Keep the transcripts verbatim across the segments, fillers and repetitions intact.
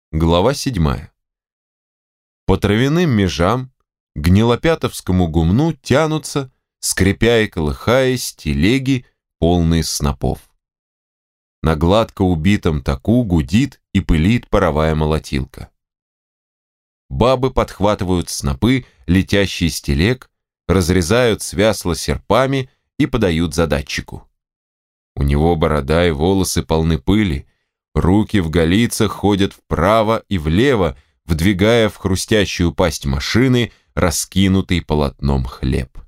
Глава седьмая. По травяным межам к Гнилопятовскому гумну тянутся, скрипя и колыхаясь, телеги, полные снопов. На гладко убитом таку гудит и пылит паровая молотилка. Бабы подхватывают снопы, летящие с телег, разрезают свясло серпами и подают задатчику. У него борода и волосы полны пыли, руки в голицах ходят вправо и влево, вдвигая в хрустящую пасть машины раскинутый полотном хлеб.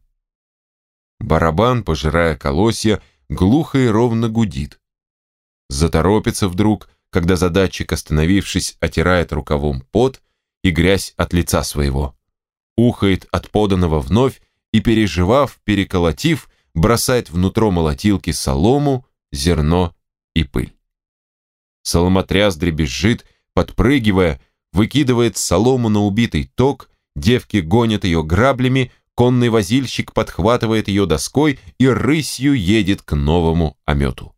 Барабан, пожирая колосья, глухо и ровно гудит. Заторопится вдруг, когда задатчик, остановившись, отирает рукавом пот и грязь от лица своего. Ухает от поданного вновь и, переживав, переколотив, бросает внутрь молотилки солому, зерно и пыль. Соломотряс дребезжит, подпрыгивая, выкидывает солому на убитый ток, девки гонят ее граблями, конный возильщик подхватывает ее доской и рысью едет к новому омету.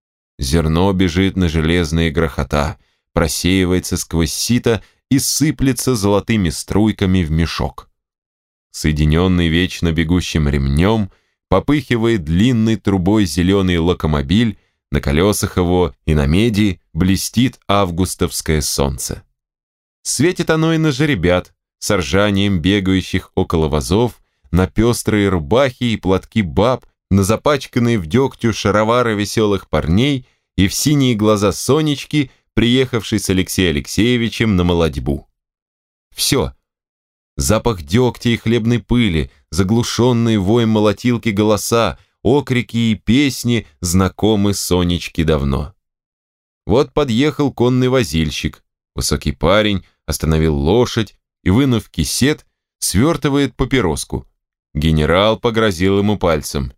Зерно бежит на железные грохота, просеивается сквозь сито и сыплется золотыми струйками в мешок. Соединенный вечно бегущим ремнем, попыхивает длинной трубой зеленый локомобиль, на колесах его и на меди блестит августовское солнце. Светит оно и на жеребят, с ржанием бегающих около вазов, на пестрые рубахи и платки баб, на запачканные в дегтю шаровары веселых парней и в синие глаза Сонечки, приехавшей с Алексеем Алексеевичем на молодьбу. Все. Запах дегтя и хлебной пыли, заглушенные воем молотилки голоса, окрики и песни знакомы Сонечке давно. Вот подъехал конный возильщик, высокий парень, остановил лошадь и, вынув кисет, свертывает папироску. Генерал погрозил ему пальцем.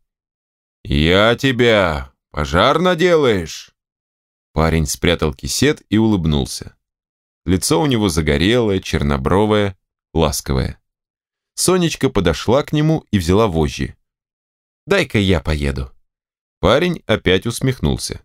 «Я тебя, пожар наделаешь!» Парень спрятал кисет и улыбнулся. Лицо у него загорелое, чернобровое, ласковое. Сонечка подошла к нему и взяла вожжи. «Дай-ка я поеду». Парень опять усмехнулся.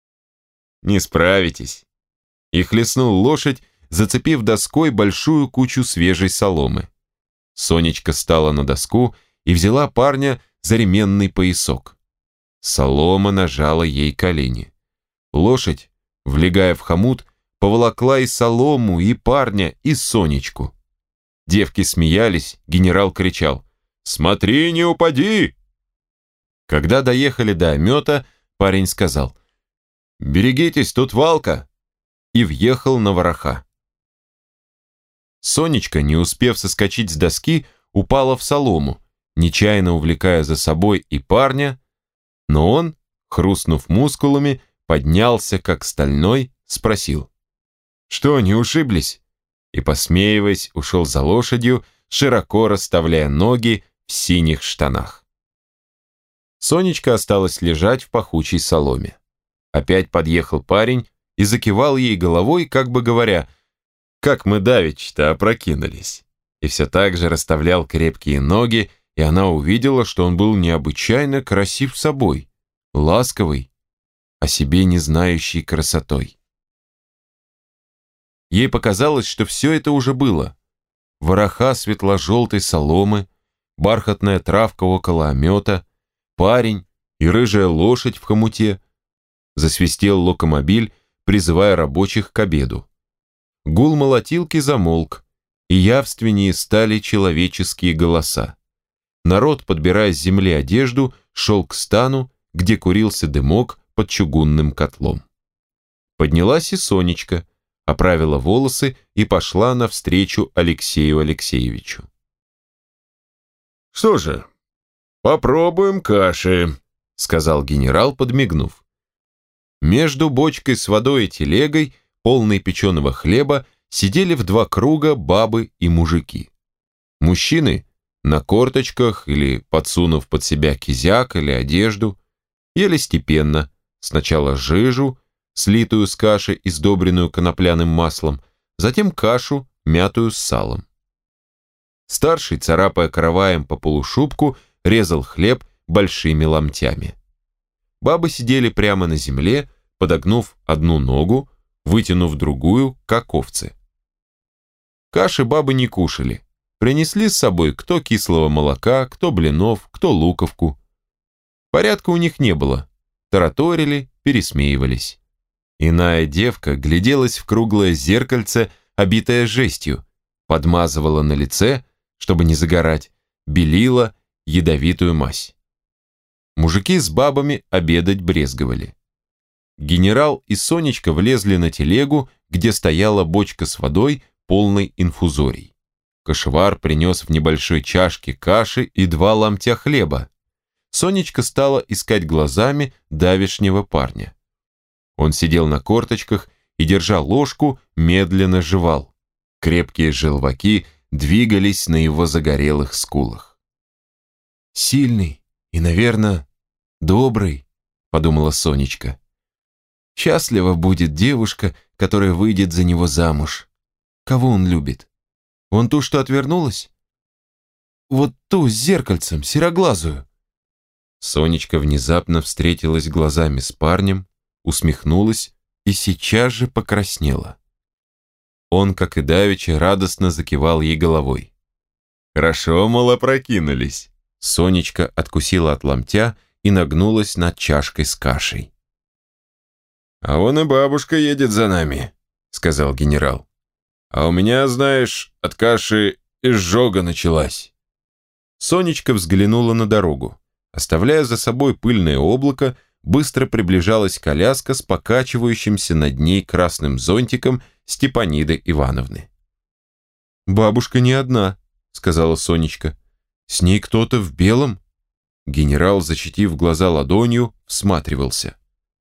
«Не справитесь». И хлестнул лошадь, зацепив доской большую кучу свежей соломы. Сонечка стала на доску и взяла парня за ременный поясок. Солома нажала ей колени. Лошадь, влегая в хомут, поволокла и солому, и парня, и Сонечку. Девки смеялись, генерал кричал: «Смотри, не упади!» Когда доехали до омета, парень сказал: «Берегитесь, тут валка!» и въехал на вороха. Сонечка, не успев соскочить с доски, упала в солому, нечаянно увлекая за собой и парня, но он, хрустнув мускулами, поднялся как стальной, спросил: «Что, не ушиблись?» и, посмеиваясь, ушел за лошадью, широко расставляя ноги в синих штанах. Сонечка осталась лежать в пахучей соломе. Опять подъехал парень и закивал ей головой, как бы говоря: «Как мы давеча-то опрокинулись!» И все так же расставлял крепкие ноги, и она увидела, что он был необычайно красив собой, ласковый, о себе не знающий красотой. Ей показалось, что все это уже было. Вороха светло-желтой соломы, бархатная травка около омета, парень и рыжая лошадь в хомуте. Засвистел локомобиль, призывая рабочих к обеду. Гул молотилки замолк, и явственнее стали человеческие голоса. Народ, подбирая с земли одежду, шел к стану, где курился дымок под чугунным котлом. Поднялась и Сонечка, оправила волосы и пошла навстречу Алексею Алексеевичу. «Что же, попробуем каши», — сказал генерал, подмигнув. Между бочкой с водой и телегой, полной печеного хлеба, сидели в два круга бабы и мужики. Мужчины на корточках или подсунув под себя кизяк или одежду, ели степенно, сначала жижу, слитую с каши, издобренную конопляным маслом, затем кашу, мятую с салом. Старший, царапая караваем по полушубку, резал хлеб большими ломтями. Бабы сидели прямо на земле, подогнув одну ногу, вытянув другую, как овцы. Каши бабы не кушали. Принесли с собой кто кислого молока, кто блинов, кто луковку. Порядка у них не было. Тараторили, пересмеивались. Иная девка гляделась в круглое зеркальце, обитое жестью, подмазывала на лице, чтобы не загорать, белила ядовитую мазь. Мужики с бабами обедать брезговали. Генерал и Сонечка влезли на телегу, где стояла бочка с водой, полной инфузорий. Кошевар принес в небольшой чашке каши и два ломтя хлеба. Сонечка стала искать глазами давешнего парня. Он сидел на корточках и, держа ложку, медленно жевал. Крепкие желваки двигались на его загорелых скулах. «Сильный и, наверное, добрый», — подумала Сонечка. «Счастлива будет девушка, которая выйдет за него замуж. Кого он любит? Вон ту, что отвернулась? Вот ту с зеркальцем, сероглазую». Сонечка внезапно встретилась глазами с парнем, усмехнулась и сейчас же покраснела. Он, как и давеча, радостно закивал ей головой. «Хорошо, мол, опрокинулись». Сонечка откусила от ломтя и нагнулась над чашкой с кашей. «А вон и бабушка едет за нами», — сказал генерал. «А у меня, знаешь, от каши изжога началась». Сонечка взглянула на дорогу. Оставляя за собой пыльное облако, быстро приближалась коляска с покачивающимся над ней красным зонтиком Степаниды Ивановны. «Бабушка не одна», — сказала Сонечка. «С ней кто-то в белом». Генерал, защитив глаза ладонью, всматривался.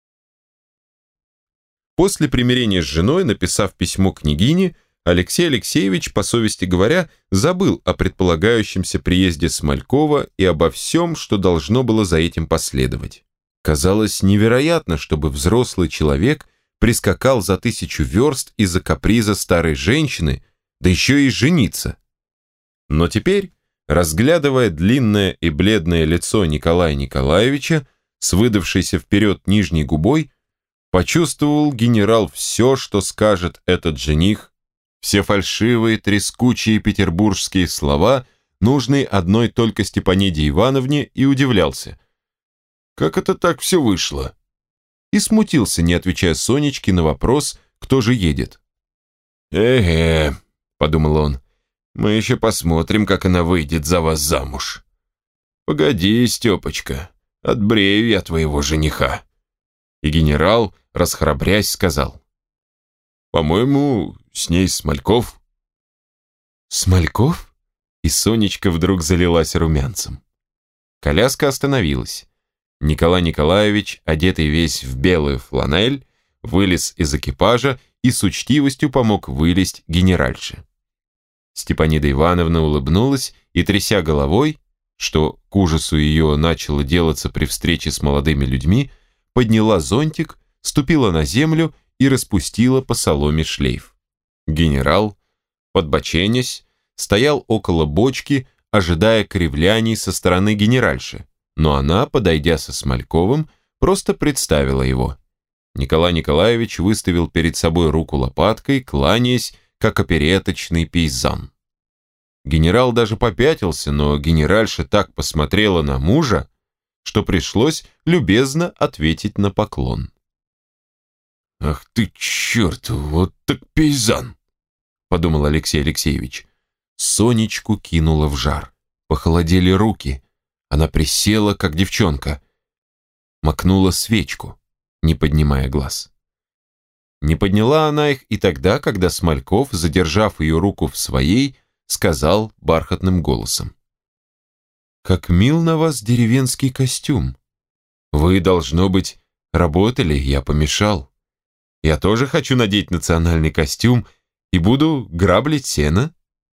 После примирения с женой, написав письмо княгине, Алексей Алексеевич, по совести говоря, забыл о предполагающемся приезде Смолькова и обо всем, что должно было за этим последовать. Казалось невероятно, чтобы взрослый человек прискакал за тысячу верст из-за каприза старой женщины, да еще и жениться. Но теперь, разглядывая длинное и бледное лицо Николая Николаевича с выдавшейся вперед нижней губой, почувствовал генерал все, что скажет этот жених, все фальшивые, трескучие петербургские слова, нужные одной только Степаниде Ивановне, и удивлялся. «Как это так все вышло?» И смутился, не отвечая Сонечке на вопрос, кто же едет. «Эге», — подумал он, — «мы еще посмотрим, как она выйдет за вас замуж. Погоди, Степочка, отбрею я твоего жениха». И генерал, расхрабрясь, сказал: «По-моему, с ней Смольков». «Смольков?» И Сонечка вдруг залилась румянцем. Коляска остановилась. Николай Николаевич, одетый весь в белую фланель, вылез из экипажа и с учтивостью помог вылезть генеральше. Степанида Ивановна улыбнулась и, тряся головой, что к ужасу ее начало делаться при встрече с молодыми людьми, подняла зонтик, ступила на землю и распустила по соломе шлейф. Генерал, подбоченясь, стоял около бочки, ожидая кривляний со стороны генеральши, но она, подойдя со Смольковым, просто представила его. Николай Николаевич выставил перед собой руку лопаткой, кланяясь, как опереточный пейзан. Генерал даже попятился, но генеральша так посмотрела на мужа, что пришлось любезно ответить на поклон. «Ах ты, черт, вот так пейзан!» — подумал Алексей Алексеевич. Сонечку кинуло в жар. Похолодели руки. Она присела, как девчонка. Макнула свечку, не поднимая глаз. Не подняла она их и тогда, когда Смольков, задержав ее руку в своей, сказал бархатным голосом: «Как мил на вас деревенский костюм. Вы, должно быть, работали, я помешал. Я тоже хочу надеть национальный костюм и буду граблить сено».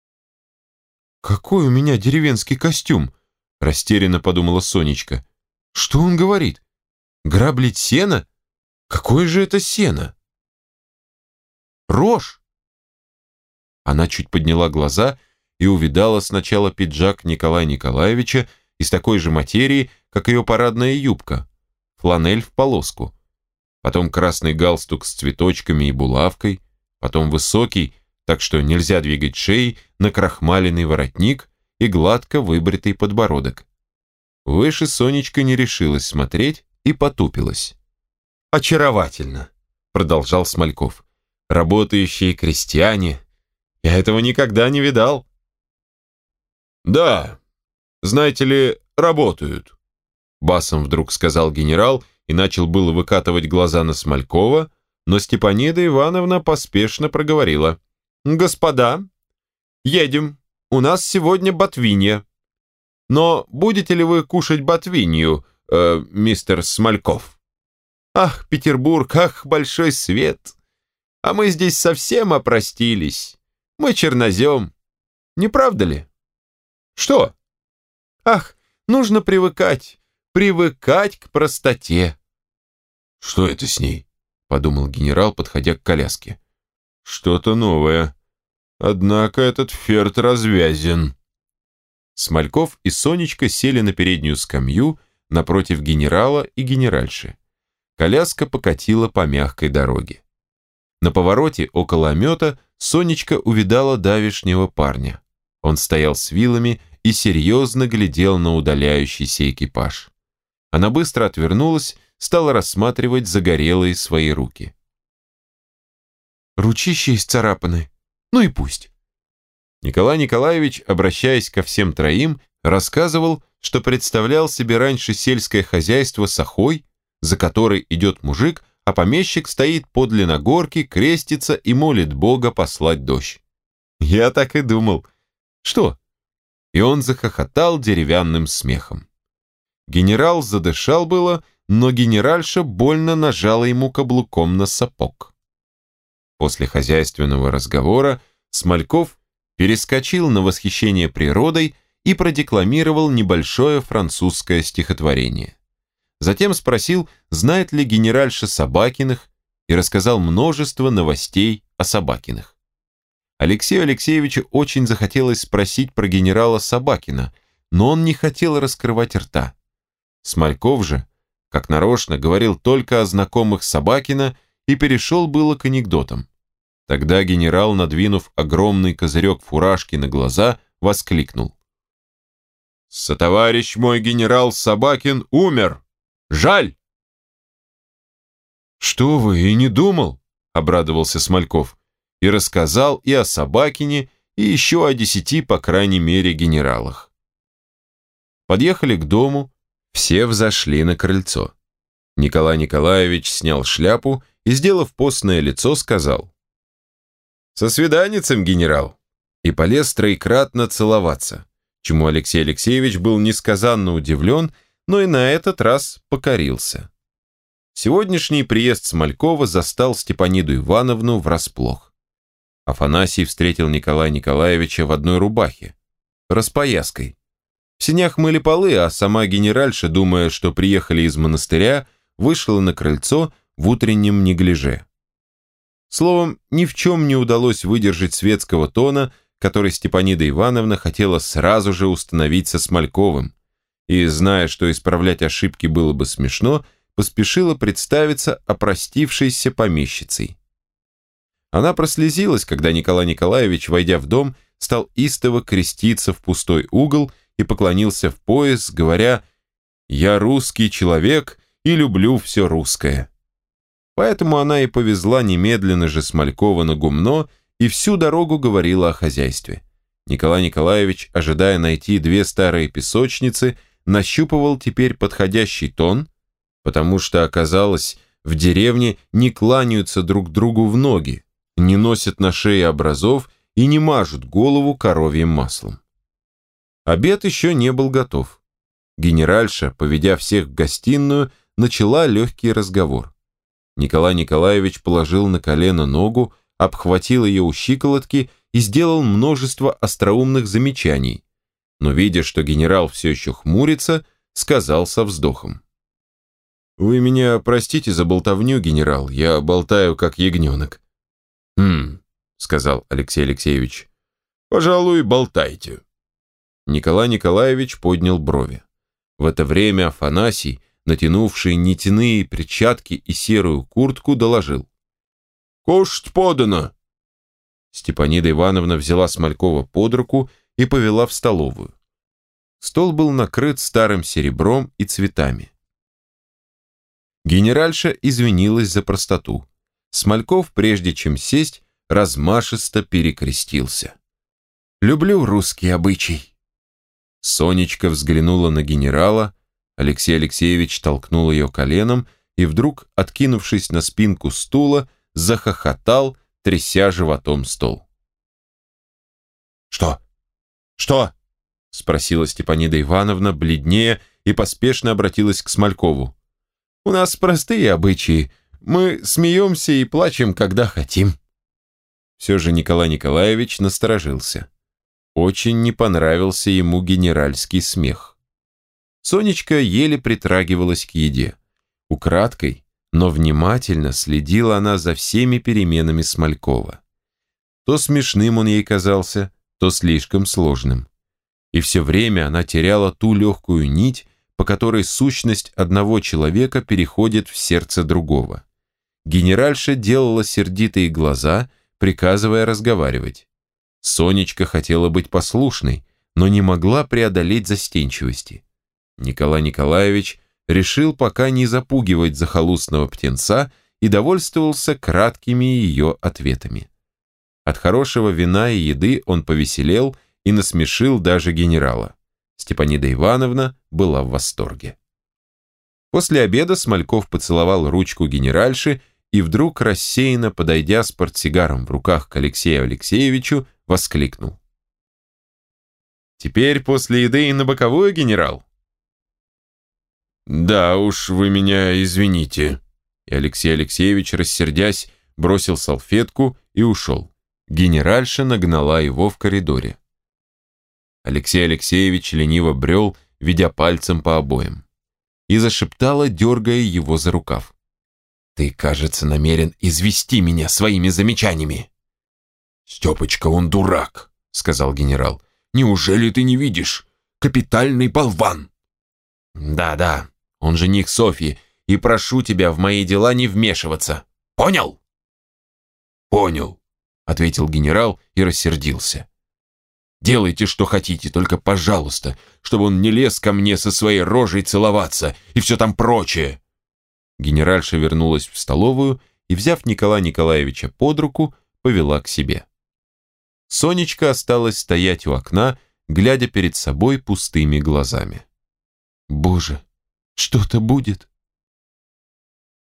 «Какой у меня деревенский костюм?» — растерянно подумала Сонечка. «Что он говорит? Граблить сено? Какое же это сено?» «Рожь!» Она чуть подняла глаза и увидала сначала пиджак Николая Николаевича из такой же материи, как ее парадная юбка, фланель в полоску, потом красный галстук с цветочками и булавкой, потом высокий, так что нельзя двигать шеей, накрахмаленный воротник и гладко выбритый подбородок. Выше Сонечка не решилась смотреть и потупилась. «Очаровательно», — продолжал Смольков. «Работающие крестьяне. Я этого никогда не видал». «Да, знаете ли, работают», — басом вдруг сказал генерал и начал было выкатывать глаза на Смолькова, но Степанида Ивановна поспешно проговорила. «Господа, едем. У нас сегодня ботвинья. Но будете ли вы кушать ботвинью, э, мистер Смольков? Ах, Петербург, ах, большой свет! А мы здесь совсем опростились. Мы чернозем. Не правда ли? Что? Ах, нужно привыкать, привыкать к простоте». «Что это с ней?» — подумал генерал, подходя к коляске. «Что-то новое. Однако этот ферт развязен». Смольков и Сонечка сели на переднюю скамью напротив генерала и генеральши. Коляска покатила по мягкой дороге. На повороте около омета Сонечка увидала давешнего парня. Он стоял с вилами и серьезно глядел на удаляющийся экипаж. Она быстро отвернулась, стала рассматривать загорелые свои руки. «Ручища исцарапаны. Ну и пусть». Николай Николаевич, обращаясь ко всем троим, рассказывал, что представлял себе раньше сельское хозяйство с охой, за которой идет мужик, а помещик стоит подле на горке, крестится и молит Бога послать дождь. «Я так и думал. Что?» И он захохотал деревянным смехом. Генерал задышал было, но генеральша больно нажала ему каблуком на сапог. После хозяйственного разговора Смольков перескочил на восхищение природой и продекламировал небольшое французское стихотворение. Затем спросил, знает ли генеральша Собакиных, и рассказал множество новостей о Собакиных. Алексею Алексеевичу очень захотелось спросить про генерала Собакина, но он не хотел раскрывать рта. Смольков же, как нарочно, говорил только о знакомых Собакина и перешел было к анекдотам. Тогда генерал, надвинув огромный козырек фуражки на глаза, воскликнул. «Сотоварищ мой генерал Собакин умер! Жаль!» «Что вы, и не думал!» — обрадовался Смольков и рассказал и о Собакине, и еще о десяти, по крайней мере, генералах. Подъехали к дому, все взошли на крыльцо. Николай Николаевич снял шляпу и, сделав постное лицо, сказал: «Со свиданицем, генерал!» и полез троекратно целоваться, чему Алексей Алексеевич был несказанно удивлен, но и на этот раз покорился. Сегодняшний приезд Смолькова застал Степаниду Ивановну врасплох. Афанасий встретил Николая Николаевича в одной рубахе, распояской. В сенях мыли полы, а сама генеральша, думая, что приехали из монастыря, вышла на крыльцо в утреннем неглиже. Словом, ни в чем не удалось выдержать светского тона, который Степанида Ивановна хотела сразу же установить со Смольковым, и, зная, что исправлять ошибки было бы смешно, поспешила представиться опростившейся помещицей. Она прослезилась, когда Николай Николаевич, войдя в дом, стал истово креститься в пустой угол и поклонился в пояс, говоря: «Я русский человек и люблю все русское». Поэтому она и повезла немедленно же Смолькова на гумно и всю дорогу говорила о хозяйстве. Николай Николаевич, ожидая найти две старые песочницы, нащупывал теперь подходящий тон, потому что, оказалось, в деревне не кланяются друг другу в ноги, не носят на шее образов и не мажут голову коровьим маслом. Обед еще не был готов. Генеральша, поведя всех в гостиную, начала легкий разговор. Николай Николаевич положил на колено ногу, обхватил ее у щиколотки и сделал множество остроумных замечаний, но, видя, что генерал все еще хмурится, сказал со вздохом: «Вы меня простите за болтовню, генерал, я болтаю как ягненок». «Хм», — сказал Алексей Алексеевич, — «пожалуй, болтайте». Николай Николаевич поднял брови. В это время Афанасий, натянувший нитяные перчатки и серую куртку, доложил: «Кушать подано». Степанида Ивановна взяла Смолькова под руку и повела в столовую. Стол был накрыт старым серебром и цветами. Генеральша извинилась за простоту. Смольков, прежде чем сесть, размашисто перекрестился. «Люблю русский обычай». Сонечка взглянула на генерала, Алексей Алексеевич толкнул ее коленом и вдруг, откинувшись на спинку стула, захохотал, тряся животом стол. «Что? Что?» — спросила Степанида Ивановна, бледнее, и поспешно обратилась к Смолькову. «У нас простые обычаи. Мы смеемся и плачем, когда хотим». Все же Николай Николаевич насторожился. Очень не понравился ему генеральский смех. Сонечка еле притрагивалась к еде. Украдкой, но внимательно следила она за всеми переменами Смолькова. То смешным он ей казался, то слишком сложным. И все время она теряла ту легкую нить, по которой сущность одного человека переходит в сердце другого. Генеральша делала сердитые глаза, приказывая разговаривать. Сонечка хотела быть послушной, но не могла преодолеть застенчивости. Николай Николаевич решил пока не запугивать захолустного птенца и довольствовался краткими ее ответами. От хорошего вина и еды он повеселел и насмешил даже генерала. Степанида Ивановна была в восторге. После обеда Смольков поцеловал ручку генеральши и вдруг, рассеянно подойдя с портсигаром в руках к Алексею Алексеевичу, воскликнул. «Теперь после еды и на боковую, генерал?» «Да уж, вы меня извините». И Алексей Алексеевич, рассердясь, бросил салфетку и ушел. Генеральша нагнала его в коридоре. Алексей Алексеевич лениво брел, ведя пальцем по обоям, и зашептала, дергая его за рукав. «Ты, кажется, намерен извести меня своими замечаниями». «Степочка, он дурак», — сказал генерал. «Неужели ты не видишь? Капитальный болван». «Да-да, он жених Софьи, и прошу тебя в мои дела не вмешиваться. Понял?» «Понял», — ответил генерал и рассердился. «Делайте, что хотите, только, пожалуйста, чтобы он не лез ко мне со своей рожей целоваться и все там прочее». Генеральша вернулась в столовую и, взяв Николая Николаевича под руку, повела к себе. Сонечка осталась стоять у окна, глядя перед собой пустыми глазами. «Боже, что-то будет!»